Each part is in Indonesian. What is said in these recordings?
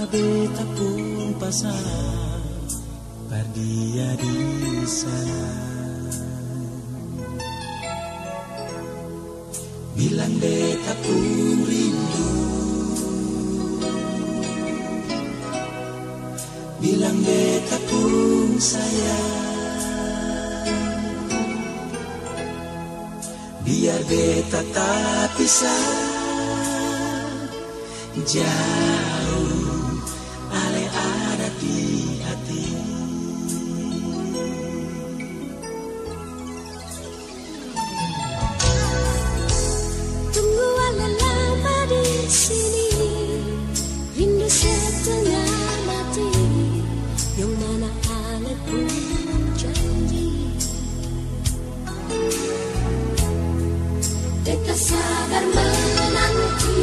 beta pun pasang dia di sana. Bilang beta pun rindu, bilang beta pun sayang. Biar beta tak pisah jauh, ale ada di hati. Tunggu ale lama di sini, rindu setengah mati, yang mana ale pun janji. Beta sabar menanti,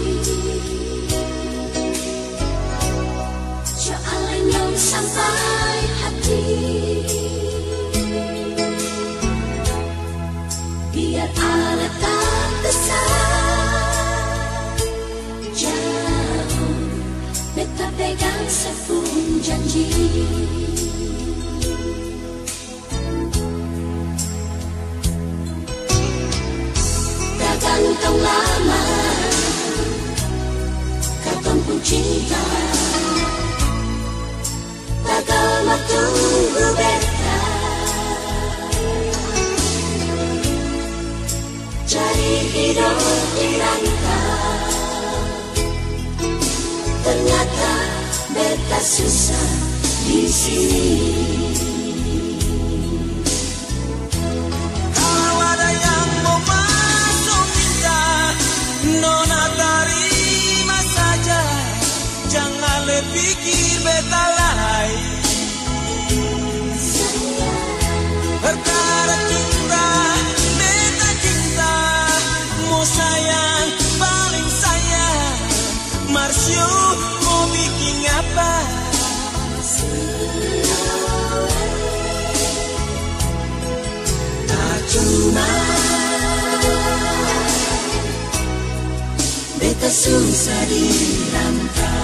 soalnya sampai hati. Biar ale tak besar jauh, beta pegang sepun janji. Tak gantung lama, katong pun cinta. Tak lama tunggu beta, cari hidup di rantau. Ternyata beta susah di sini. Kalau ada yang mau masuk kita, nona terima saja. Jangan le pikir beta lain. Perkara cinta, beta cinta. Mau sayang, paling sayang. Marsio mau bikin apa? Tak cuma beta susah dirantau.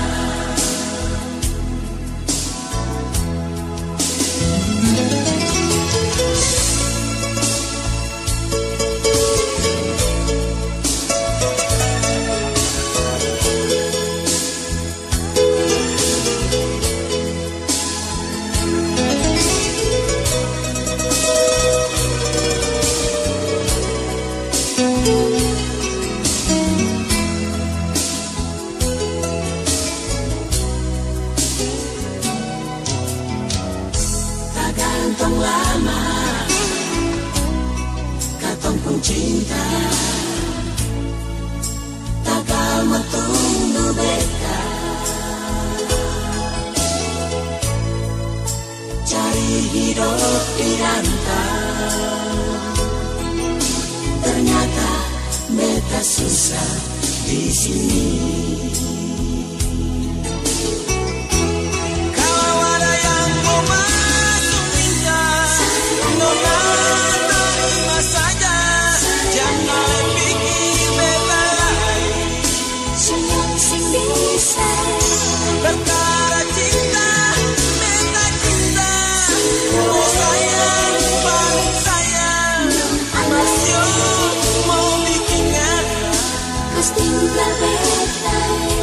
Gantung lama, katong pun cinta. Tagal matunggu beta, cari hidup di rantau. Ternyata beta susah di sini. Perkara cinta, beta cinta. Mau sayang, paling sayang. Masih mau bikin apa? Kau tinggal beta.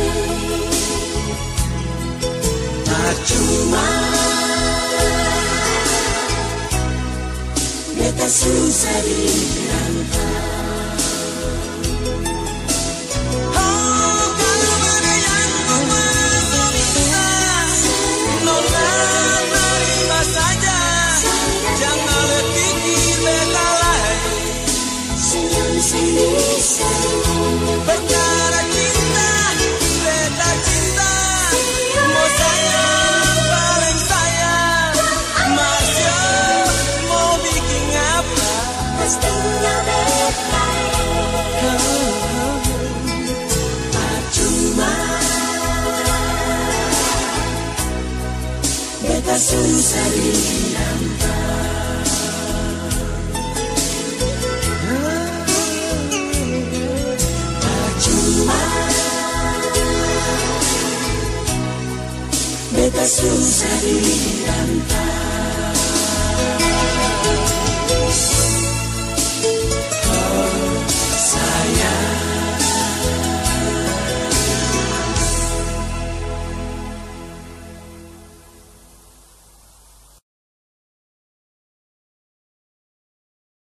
Tak cuma beta susah dirantau. Perkara cinta, beta cinta. Mau sayang, paling sayang. Masih mau bikin apa? Pastinya beta. Tak cuma beta susah dirantau. susah dirantau.